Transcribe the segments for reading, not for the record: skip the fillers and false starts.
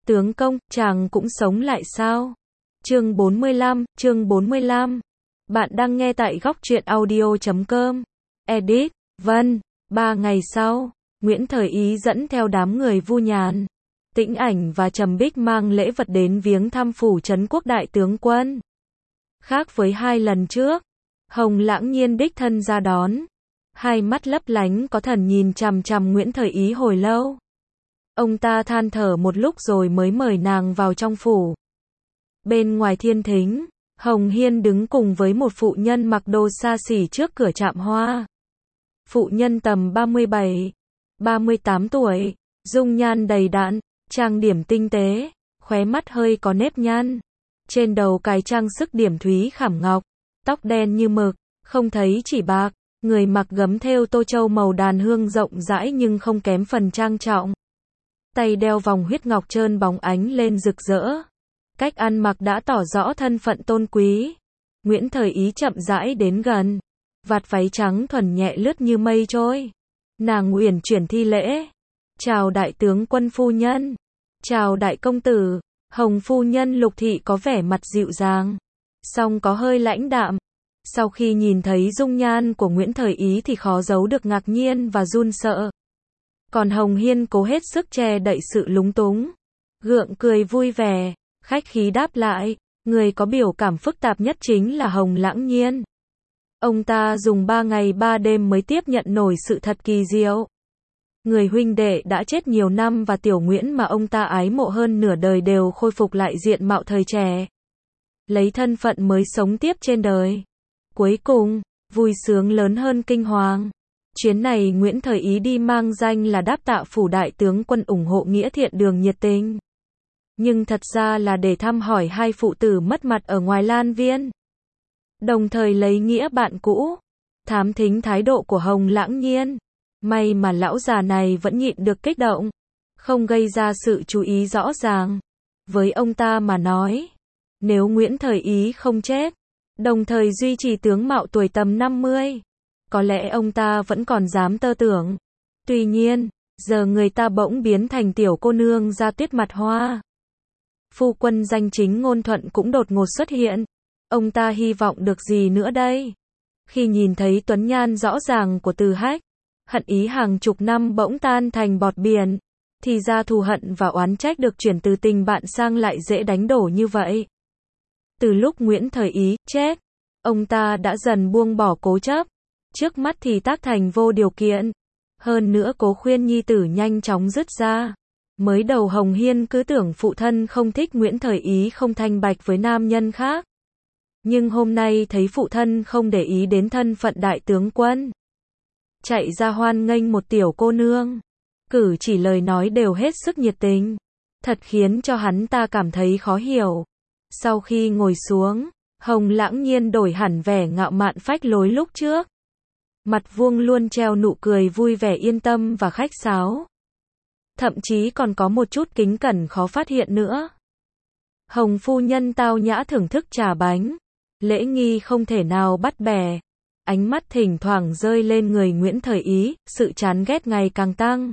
Tướng công, chàng cũng sống lại sao? Chương 45. Bạn đang nghe tại góc truyện audio.com. Edit, Vân. 3 ngày sau, Nguyễn Thời Ý dẫn theo đám người Vu Nhàn, Tĩnh Ảnh và Trầm Bích mang lễ vật đến viếng thăm phủ trấn quốc đại tướng quân. Khác với 2 lần trước, Hồng Lãng Nhiên đích thân ra đón. Hai mắt lấp lánh có thần nhìn chằm chằm Nguyễn Thời Ý hồi lâu. Ông ta than thở một lúc rồi mới mời nàng vào trong phủ. Bên ngoài thiên thính, Hồng Hiên đứng cùng với một phụ nhân mặc đồ xa xỉ trước cửa trạm hoa. Phụ nhân tầm 37-38 tuổi, dung nhan đầy đặn, trang điểm tinh tế, khóe mắt hơi có nếp nhăn. Trên đầu cài trang sức điểm thúy khảm ngọc, tóc đen như mực, không thấy chỉ bạc, người mặc gấm thêu tô châu màu đàn hương rộng rãi nhưng không kém phần trang trọng. Tay đeo vòng huyết ngọc trơn bóng ánh lên rực rỡ. Cách ăn mặc đã tỏ rõ thân phận tôn quý. Nguyễn Thời Ý chậm rãi đến gần. Vạt váy trắng thuần nhẹ lướt như mây trôi. Nàng uyển chuyển thi lễ. Chào đại tướng quân phu nhân. Chào đại công tử. Hồng phu nhân Lục Thị có vẻ mặt dịu dàng, song có hơi lãnh đạm. Sau khi nhìn thấy dung nhan của Nguyễn Thời Ý thì khó giấu được ngạc nhiên và run sợ. Còn Hồng Hiên cố hết sức che đậy sự lúng túng, gượng cười vui vẻ, khách khí đáp lại. Người có biểu cảm phức tạp nhất chính là Hồng Lãng Nhiên. Ông ta dùng 3 ngày 3 đêm mới tiếp nhận nổi sự thật kỳ diệu. Người huynh đệ đã chết nhiều năm và Tiểu Nguyễn mà ông ta ái mộ hơn nửa đời đều khôi phục lại diện mạo thời trẻ, lấy thân phận mới sống tiếp trên đời. Cuối cùng, vui sướng lớn hơn kinh hoàng. Chuyến này Nguyễn Thời Ý đi mang danh là đáp tạ phủ đại tướng quân ủng hộ nghĩa thiện đường nhiệt tình. Nhưng thật ra là để thăm hỏi hai phụ tử mất mặt ở ngoài Lan Viên. Đồng thời lấy nghĩa bạn cũ, thám thính thái độ của Hồng Lãng Nhiên. May mà lão già này vẫn nhịn được kích động, không gây ra sự chú ý rõ ràng. Với ông ta mà nói, nếu Nguyễn Thời Ý không chết, đồng thời duy trì tướng mạo tuổi tầm 50, có lẽ ông ta vẫn còn dám tơ tưởng. Tuy nhiên, giờ người ta bỗng biến thành tiểu cô nương da tuyết mặt hoa. Phu quân danh chính ngôn thuận cũng đột ngột xuất hiện. Ông ta hy vọng được gì nữa đây? Khi nhìn thấy tuấn nhan rõ ràng của Từ Hách, hận ý hàng chục năm bỗng tan thành bọt biển. Thì ra thù hận và oán trách được chuyển từ tình bạn sang lại dễ đánh đổ như vậy. Từ lúc Nguyễn Thời Ý chết, ông ta đã dần buông bỏ cố chấp. Trước mắt thì tác thành vô điều kiện. Hơn nữa cố khuyên nhi tử nhanh chóng dứt ra. Mới đầu Hồng Hiên cứ tưởng phụ thân không thích Nguyễn Thời Ý không thanh bạch với nam nhân khác. Nhưng hôm nay thấy phụ thân không để ý đến thân phận đại tướng quân, chạy ra hoan nghênh một tiểu cô nương, cử chỉ lời nói đều hết sức nhiệt tình, thật khiến cho hắn ta cảm thấy khó hiểu. Sau khi ngồi xuống, Hồng Lãng Nhiên đổi hẳn vẻ ngạo mạn phách lối lúc trước. Mặt vuông luôn treo nụ cười vui vẻ yên tâm và khách sáo. Thậm chí còn có một chút kính cẩn khó phát hiện nữa. Hồng phu nhân tao nhã thưởng thức trà bánh, lễ nghi không thể nào bắt bẻ. Ánh mắt thỉnh thoảng rơi lên người Nguyễn Thời Ý, sự chán ghét ngày càng tăng.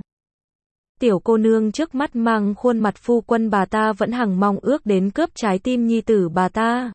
Tiểu cô nương trước mắt mang khuôn mặt phu quân bà ta vẫn hằng mong ước đến cướp trái tim nhi tử bà ta.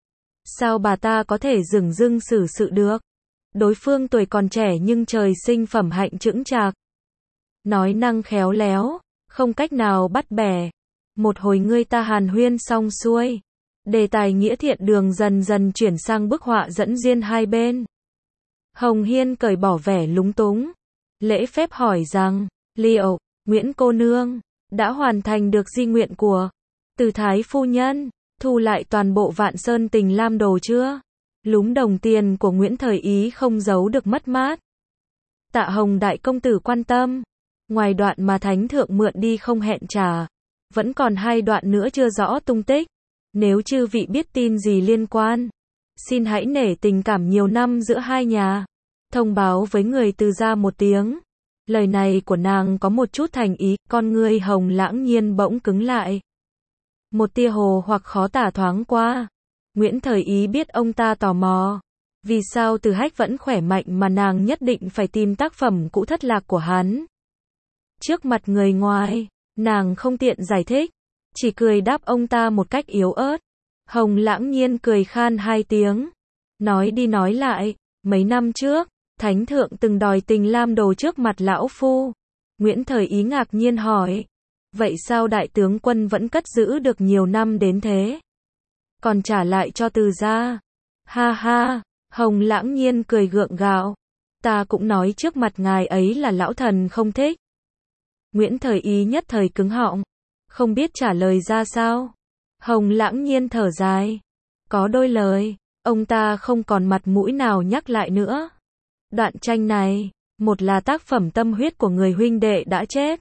Sao bà ta có thể dửng dưng xử sự được? Đối phương tuổi còn trẻ nhưng trời sinh phẩm hạnh chững chạc, nói năng khéo léo, không cách nào bắt bẻ. Một hồi người ta hàn huyên xong xuôi, đề tài nghĩa thiện đường dần dần chuyển sang bức họa dẫn duyên hai bên. Hồng Hiên cởi bỏ vẻ lúng túng, lễ phép hỏi rằng, liệu Nguyễn cô nương đã hoàn thành được di nguyện của Từ Thái phu nhân, thu lại toàn bộ Vạn Sơn Tình Lam đồ chưa? Lúm đồng tiền của Nguyễn Thời Ý không giấu được mất mát. Tạ Hồng đại công tử quan tâm, ngoài đoạn mà thánh thượng mượn đi không hẹn trả, vẫn còn 2 đoạn nữa chưa rõ tung tích. Nếu chư vị biết tin gì liên quan, xin hãy nể tình cảm nhiều năm giữa hai nhà, thông báo với người Từ gia một tiếng. Lời này của nàng có một chút thành ý, con ngươi Hồng Lãng Nhiên bỗng cứng lại. Một tia hồ hoặc khó tả thoáng qua. Nguyễn Thời Ý biết ông ta tò mò. Vì sao Từ Hách vẫn khỏe mạnh mà nàng nhất định phải tìm tác phẩm cũ thất lạc của hắn? Trước mặt người ngoài, nàng không tiện giải thích. chỉ cười đáp ông ta một cách yếu ớt. Hồng Lãng Nhiên cười khan 2 tiếng. Nói đi nói lại, mấy năm trước, Thánh Thượng từng đòi Tình Lam Đồ trước mặt lão phu. Nguyễn Thời Ý ngạc nhiên hỏi. Vậy sao đại tướng quân vẫn cất giữ được nhiều năm đến thế? Còn trả lại cho Từ gia? Ha ha, Hồng Lãng Nhiên cười gượng gạo. Ta cũng nói trước mặt ngài ấy là lão thần không thích. Nguyễn Thời Ý nhất thời cứng họng, không biết trả lời ra sao. Hồng Lãng Nhiên thở dài. Có đôi lời, ông ta không còn mặt mũi nào nhắc lại nữa. Đoạn tranh này, một là tác phẩm tâm huyết của người huynh đệ đã chết.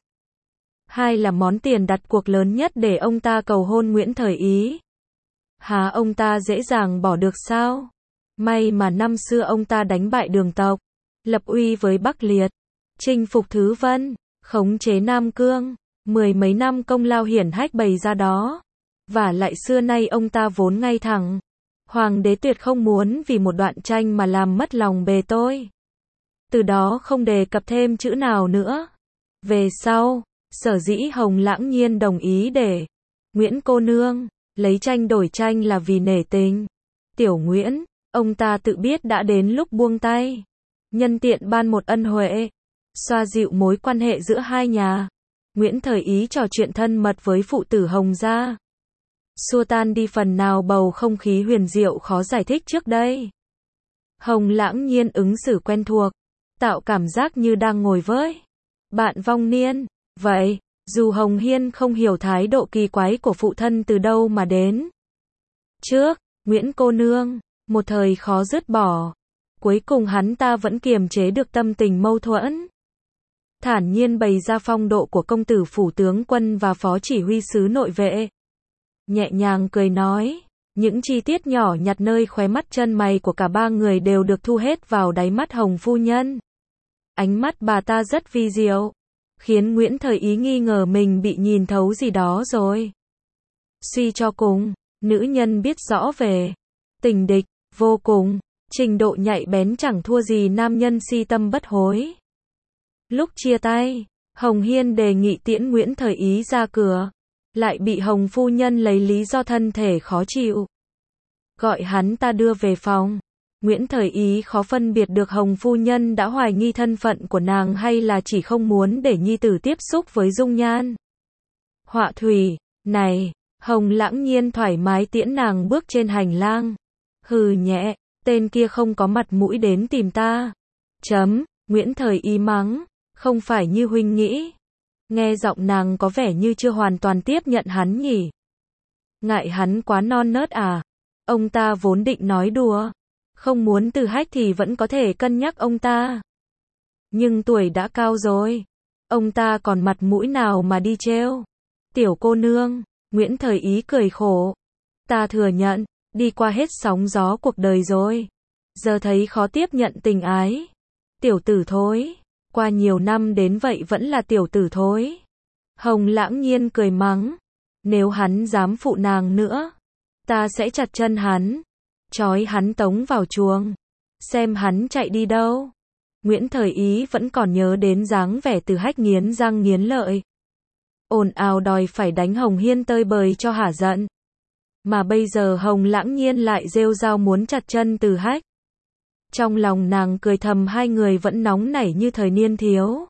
Hai là món tiền đặt cuộc lớn nhất để ông ta cầu hôn Nguyễn Thời Ý. Há ông ta dễ dàng bỏ được sao? May mà năm xưa ông ta đánh bại Đường tộc, lập uy với Bắc Liệt, chinh phục Thứ Vân, khống chế Nam Cương, 10 mấy năm công lao hiển hách bày ra đó. Và lại xưa nay ông ta vốn ngay thẳng. Hoàng đế tuyệt không muốn vì một đoạn tranh mà làm mất lòng bề tôi. Từ đó không đề cập thêm chữ nào nữa. Về sau, sở dĩ Hồng Lãng Nhiên đồng ý để Nguyễn cô nương lấy tranh đổi tranh là vì nể tình. Tiểu Nguyễn, ông ta tự biết đã đến lúc buông tay. Nhân tiện ban một ân huệ, xoa dịu mối quan hệ giữa hai nhà. Nguyễn Thời Ý trò chuyện thân mật với phụ tử Hồng gia, xua tan đi phần nào bầu không khí huyền diệu khó giải thích trước đây. Hồng Lãng Nhiên ứng xử quen thuộc, tạo cảm giác như đang ngồi với bạn vong niên. Vậy, dù Hồng Hiên không hiểu thái độ kỳ quái của phụ thân từ đâu mà đến. Trước, Nguyễn cô nương, một thời khó dứt bỏ. Cuối cùng hắn ta vẫn kiềm chế được tâm tình mâu thuẫn. Thản nhiên bày ra phong độ của công tử phủ tướng quân và phó chỉ huy sứ nội vệ. Nhẹ nhàng cười nói, những chi tiết nhỏ nhặt nơi khóe mắt chân mày của cả ba người đều được thu hết vào đáy mắt Hồng phu nhân. Ánh mắt bà ta rất vi diệu, khiến Nguyễn Thời Ý nghi ngờ mình bị nhìn thấu gì đó rồi. Suy cho cùng, nữ nhân biết rõ về tình địch, vô cùng, trình độ nhạy bén chẳng thua gì nam nhân si tâm bất hối. Lúc chia tay, Hồng Hiên đề nghị tiễn Nguyễn Thời Ý ra cửa, lại bị Hồng phu nhân lấy lý do thân thể khó chịu, gọi hắn ta đưa về phòng. Nguyễn Thời Ý khó phân biệt được Hồng phu nhân đã hoài nghi thân phận của nàng hay là chỉ không muốn để nhi tử tiếp xúc với dung nhan họa thủy này. Hồng Lãng Nhiên thoải mái tiễn nàng bước trên hành lang. Hừ nhẹ, tên kia không có mặt mũi đến tìm ta. Nguyễn Thời Ý mắng, không phải như huynh nghĩ. Nghe giọng nàng có vẻ như chưa hoàn toàn tiếp nhận hắn nhỉ. Ngại hắn quá non nớt à? Ông ta vốn định nói đùa, không muốn từ hách thì vẫn có thể cân nhắc ông ta. Nhưng tuổi đã cao rồi, ông ta còn mặt mũi nào mà đi trêu. Tiểu cô nương, Nguyễn Thời Ý cười khổ. Ta thừa nhận, đi qua hết sóng gió cuộc đời rồi. Giờ thấy khó tiếp nhận tình ái. Tiểu tử thối, qua nhiều năm đến vậy vẫn là tiểu tử thối. Hồng Lãng Nhiên cười mắng, nếu hắn dám phụ nàng nữa, ta sẽ chặt chân hắn, trói hắn tống vào chuồng, xem hắn chạy đi đâu. Nguyễn Thời Ý vẫn còn nhớ đến dáng vẻ Từ Hách nghiến răng nghiến lợi, ồn ào đòi phải đánh Hồng Hiên tơi bời cho hả giận. Mà bây giờ Hồng Lãng Nhiên lại rêu rao muốn chặt chân Từ Hách. Trong lòng nàng cười thầm, hai người vẫn nóng nảy như thời niên thiếu.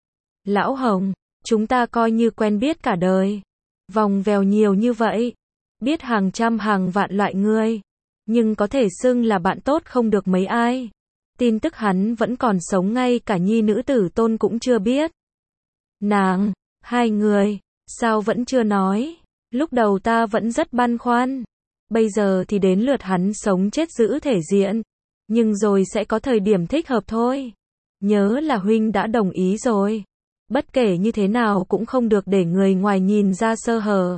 Lão Hồng, chúng ta coi như quen biết cả đời. Vòng vèo nhiều như vậy, biết hàng trăm hàng vạn loại người, nhưng có thể xưng là bạn tốt không được mấy ai. Tin tức hắn vẫn còn sống ngay cả nhi nữ tử tôn cũng chưa biết. Nàng, hai người, sao vẫn chưa nói? Lúc đầu ta vẫn rất băn khoăn. Bây giờ thì đến lượt hắn sống chết giữ thể diện. Nhưng rồi sẽ có thời điểm thích hợp thôi. Nhớ là huynh đã đồng ý rồi. Bất kể như thế nào cũng không được để người ngoài nhìn ra sơ hở.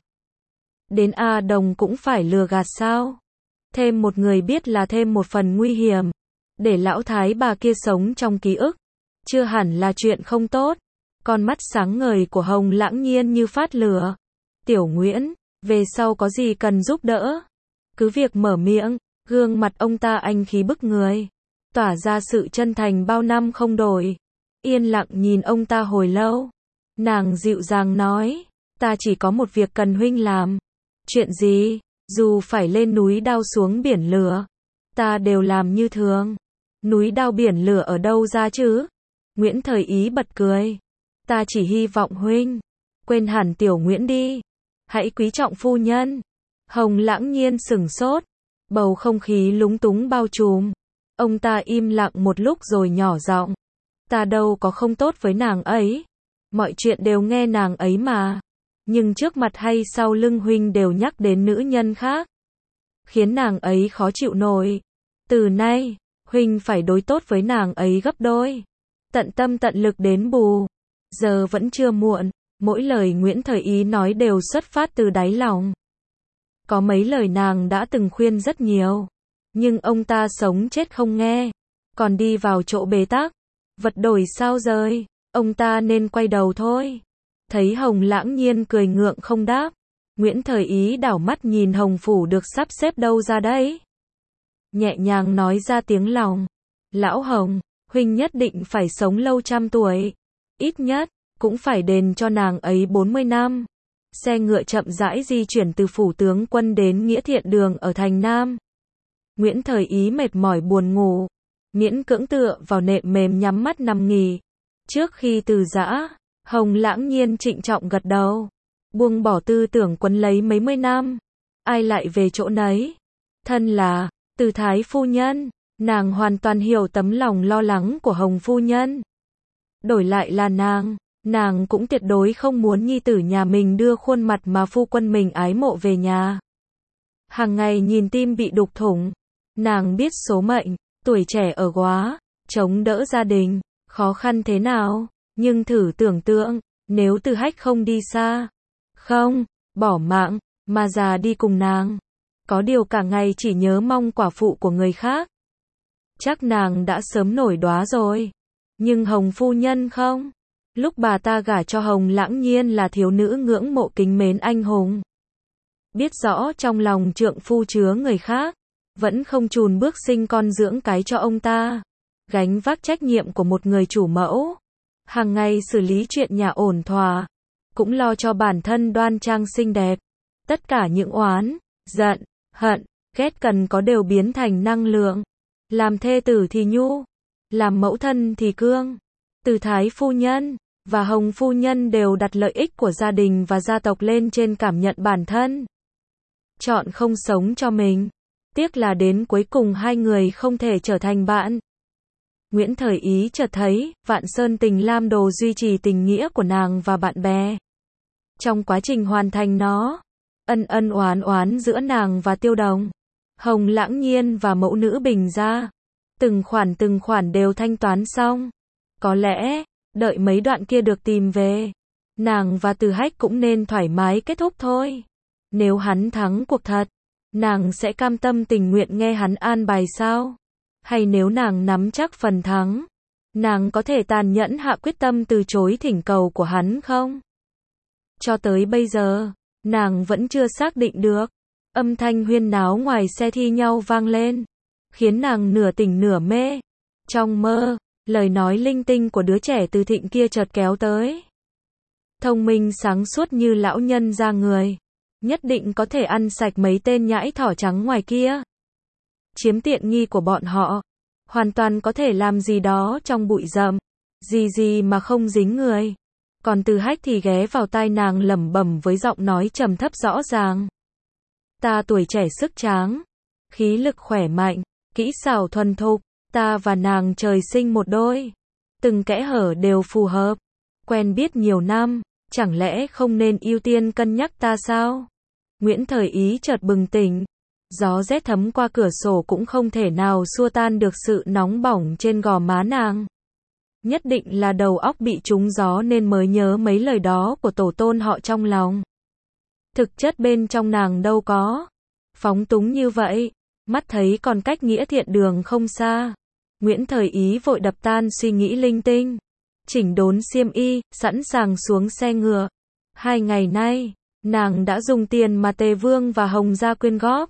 Đến A Đồng cũng phải lừa gạt sao? Thêm một người biết là thêm một phần nguy hiểm. Để lão thái bà kia sống trong ký ức, chưa hẳn là chuyện không tốt. Con mắt sáng ngời của Hồng Lãng Nhiên như phát lửa. Tiểu Nguyễn, về sau có gì cần giúp đỡ, cứ việc mở miệng. Gương mặt ông ta anh khí bức người, tỏa ra sự chân thành bao năm không đổi. Yên lặng nhìn ông ta hồi lâu, nàng dịu dàng nói, Ta chỉ có một việc cần huynh làm. Chuyện gì? Dù phải lên núi đao xuống biển lửa, ta đều làm như thường. Núi đao biển lửa ở đâu ra chứ? Nguyễn Thời Ý bật cười. Ta chỉ hy vọng huynh quên hẳn tiểu Nguyễn đi. Hãy quý trọng phu nhân. Hồng Lãng Nhiên sửng sốt. Bầu không khí lúng túng bao trùm. Ông ta im lặng một lúc rồi nhỏ giọng. Ta đâu có không tốt với nàng ấy. Mọi chuyện đều nghe nàng ấy mà. Nhưng trước mặt hay sau lưng huynh đều nhắc đến nữ nhân khác, khiến nàng ấy khó chịu nổi. Từ nay, huynh phải đối tốt với nàng ấy gấp đôi. Tận tâm tận lực đến bù. Giờ vẫn chưa muộn. Mỗi lời Nguyễn Thời Ý nói đều xuất phát từ đáy lòng. Có mấy lời nàng đã từng khuyên rất nhiều. Nhưng ông ta sống chết không nghe. Còn đi vào chỗ bế tắc. Vật đổi sao rời. Ông ta nên quay đầu thôi. Thấy Hồng Lãng Nhiên cười ngượng không đáp. Nguyễn Thời Ý đảo mắt nhìn Hồng Phủ được sắp xếp đâu ra đấy. Nhẹ nhàng nói ra tiếng lòng. Lão Hồng, huynh nhất định phải sống lâu trăm tuổi. Ít nhất, cũng phải đền cho nàng ấy 40 năm. Xe ngựa chậm rãi di chuyển từ phủ tướng quân đến Nghĩa Thiện Đường ở thành Nam. Nguyễn Thời Ý mệt mỏi buồn ngủ. Miễn cưỡng tựa vào nệm mềm nhắm mắt nằm nghỉ. Trước khi từ giã, Hồng Lãng Nhiên trịnh trọng gật đầu. Buông bỏ tư tưởng quấn lấy mấy mươi năm. Ai lại về chỗ nấy. Thân là Từ Thái phu nhân. Nàng hoàn toàn hiểu tấm lòng lo lắng của Hồng phu nhân. Đổi lại là nàng cũng tuyệt đối không muốn nhi tử nhà mình đưa khuôn mặt mà phu quân mình ái mộ về nhà. Hàng ngày nhìn tim bị đục thủng. Nàng biết số mệnh, tuổi trẻ ở quá, chống đỡ gia đình, khó khăn thế nào. Nhưng thử tưởng tượng, nếu Từ Hách không đi xa, không bỏ mạng, mà già đi cùng nàng, có điều cả ngày chỉ nhớ mong quả phụ của người khác, chắc nàng đã sớm nổi đóa rồi. Nhưng Hồng phu nhân không. Lúc bà ta gả cho Hồng Lãng Nhiên là thiếu nữ ngưỡng mộ kính mến anh hùng. Biết rõ trong lòng trượng phu chứa người khác, vẫn không chùn bước sinh con dưỡng cái cho ông ta. Gánh vác trách nhiệm của một người chủ mẫu. Hàng ngày xử lý chuyện nhà ổn thỏa. Cũng lo cho bản thân đoan trang xinh đẹp. Tất cả những oán, giận, hận, ghét cần có đều biến thành năng lượng. Làm thê tử thì nhu, làm mẫu thân thì cương. Từ Thái phu nhân và Hồng phu nhân đều đặt lợi ích của gia đình và gia tộc lên trên cảm nhận bản thân. Chọn không sống cho mình. Tiếc là đến cuối cùng hai người không thể trở thành bạn. Nguyễn Thời Ý chợt thấy, Vạn Sơn Tình Lam Đồ duy trì tình nghĩa của nàng và bạn bè. Trong quá trình hoàn thành nó, ân oán giữa nàng và Tiêu Đồng, Hồng Lãng Nhiên và mẫu nữ Bình gia, từng khoản đều thanh toán xong. Có lẽ, đợi mấy đoạn kia được tìm về, nàng và Từ Hách cũng nên thoải mái kết thúc thôi. Nếu hắn thắng cuộc thật, nàng sẽ cam tâm tình nguyện nghe hắn an bài sao? Hay nếu nàng nắm chắc phần thắng, nàng có thể tàn nhẫn hạ quyết tâm từ chối thỉnh cầu của hắn không? Cho tới bây giờ, nàng vẫn chưa xác định được. Âm thanh huyên náo ngoài xe thi nhau vang lên, khiến nàng nửa tỉnh nửa mê. Trong mơ, lời nói linh tinh của đứa trẻ Từ Thịnh kia chợt kéo tới. Thông minh sáng suốt như lão nhân ra người, nhất định có thể ăn sạch mấy tên nhãi thỏ trắng ngoài kia. Chiếm tiện nghi của bọn họ, hoàn toàn có thể làm gì đó trong bụi rậm, gì mà không dính người. Còn Từ Hách thì ghé vào tai nàng lẩm bẩm với giọng nói trầm thấp rõ ràng. Ta tuổi trẻ sức tráng, khí lực khỏe mạnh, kỹ xảo thuần thục, ta và nàng trời sinh một đôi. Từng kẽ hở đều phù hợp, quen biết nhiều năm, chẳng lẽ không nên ưu tiên cân nhắc ta sao? Nguyễn Thời Ý chợt bừng tỉnh. Gió rét thấm qua cửa sổ cũng không thể nào xua tan được sự nóng bỏng trên gò má nàng. Nhất định là đầu óc bị trúng gió nên mới nhớ mấy lời đó của tổ tôn họ trong lòng. Thực chất bên trong nàng đâu có phóng túng như vậy, mắt thấy còn cách Nghĩa Thiện Đường không xa. Nguyễn Thời Ý vội đập tan suy nghĩ linh tinh, chỉnh đốn xiêm y, sẵn sàng xuống xe ngựa. 2 ngày nay, nàng đã dùng tiền mà Tề Vương và Hồng gia quyên góp,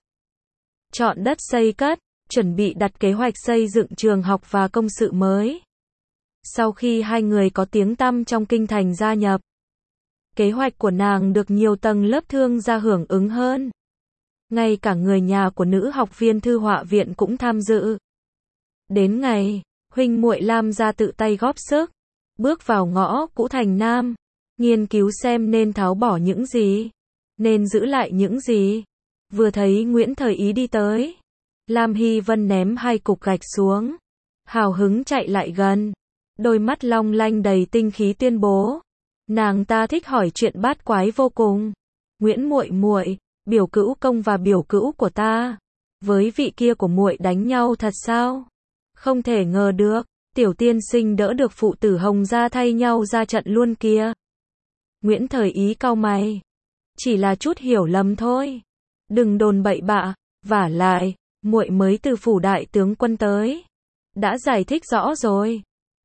chọn đất xây cất, chuẩn bị đặt kế hoạch xây dựng trường học và công sự mới. Sau khi hai người có tiếng tăm trong kinh thành gia nhập, Kế hoạch của nàng được nhiều tầng lớp thương gia hưởng ứng hơn. Ngay cả người nhà của nữ học viên thư họa viện cũng tham dự. Đến ngày, huynh muội Lam gia tự tay góp sức, bước vào ngõ cũ thành Nam, nghiên cứu xem nên tháo bỏ những gì, nên giữ lại những gì. Vừa thấy Nguyễn Thời Ý đi tới, Lam Hy Vân ném 2 cục gạch xuống, hào hứng chạy lại gần, đôi mắt long lanh đầy tinh khí tuyên bố, nàng ta thích hỏi chuyện bát quái vô cùng. Nguyễn muội muội, biểu cữu công và biểu cữu của ta với vị kia của muội đánh nhau thật sao? Không thể ngờ được, tiểu tiên sinh đỡ được phụ tử Hồng gia thay nhau ra trận luôn kìa. Nguyễn Thời Ý cau mày, chỉ là chút hiểu lầm thôi, đừng đồn bậy bạ, vả lại, muội mới từ phủ đại tướng quân tới, đã giải thích rõ rồi.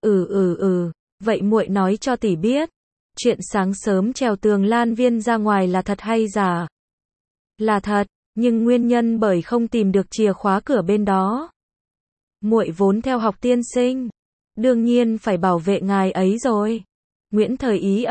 Vậy muội nói cho tỷ biết, chuyện sáng sớm trèo tường Lan Viên ra ngoài là thật hay giả? Là thật, nhưng nguyên nhân bởi không tìm được chìa khóa cửa bên đó. Muội vốn theo học tiên sinh, đương nhiên phải bảo vệ ngài ấy rồi. Nguyễn Thời Ý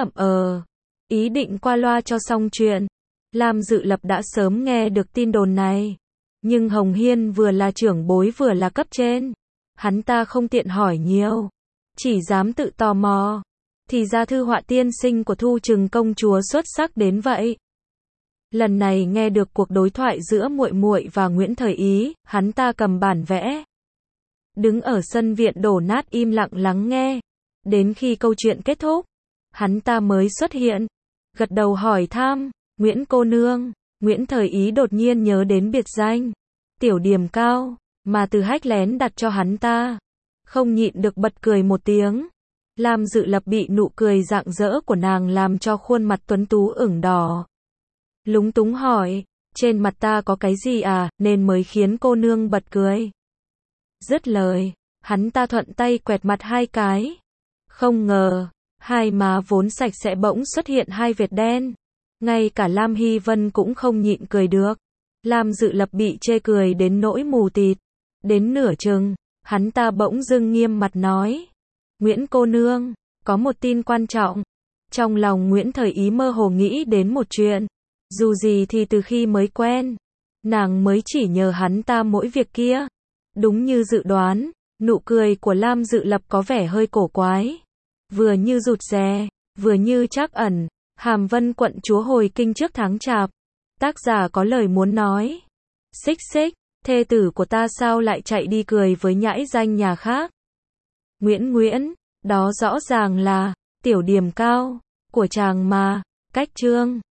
ý định qua loa cho xong chuyện. Lam Dự Lập đã sớm nghe được tin đồn này, nhưng Hồng Hiên vừa là trưởng bối vừa là cấp trên, hắn ta không tiện hỏi nhiều, chỉ dám tự tò mò. Thì ra thư họa tiên sinh của Thu Trừng công chúa xuất sắc đến vậy. Lần này nghe được cuộc đối thoại giữa muội muội và Nguyễn Thời Ý, hắn ta cầm bản vẽ, đứng ở sân viện đổ nát im lặng lắng nghe. Đến khi câu chuyện kết thúc, hắn ta mới xuất hiện, gật đầu hỏi thăm, Nguyễn cô nương. Nguyễn Thời Ý đột nhiên nhớ đến biệt danh Tiểu Điềm Cao mà Từ Hách lén đặt cho hắn ta, không nhịn được bật cười một tiếng. Lam Dự Lập bị nụ cười rạng rỡ của nàng làm cho khuôn mặt tuấn tú ửng đỏ, lúng túng hỏi, trên mặt ta có cái gì à, nên mới khiến cô nương bật cười. Dứt lời, hắn ta thuận tay quẹt mặt 2 cái. Không ngờ, hai má vốn sạch sẽ bỗng xuất hiện 2 vệt đen. Ngay cả Lam Hy Vân cũng không nhịn cười được. Lam Dự Lập bị chê cười đến nỗi mù tịt. Đến nửa chừng, hắn ta bỗng dưng nghiêm mặt nói, Nguyễn cô nương, có một tin quan trọng. Trong lòng Nguyễn Thời Ý mơ hồ nghĩ đến một chuyện. Dù gì thì từ khi mới quen, nàng mới chỉ nhờ hắn ta mỗi việc kia. Đúng như dự đoán, nụ cười của Lam Dự Lập có vẻ hơi cổ quái, vừa như rụt rè, vừa như trắc ẩn. Hàm Vân quận chúa hồi kinh trước tháng Chạp, tác giả có lời muốn nói. Xích xích, thê tử của ta sao lại chạy đi cười với nhãi danh nhà khác? Nguyễn, đó rõ ràng là Tiểu Điềm Cao của chàng mà. Cách chương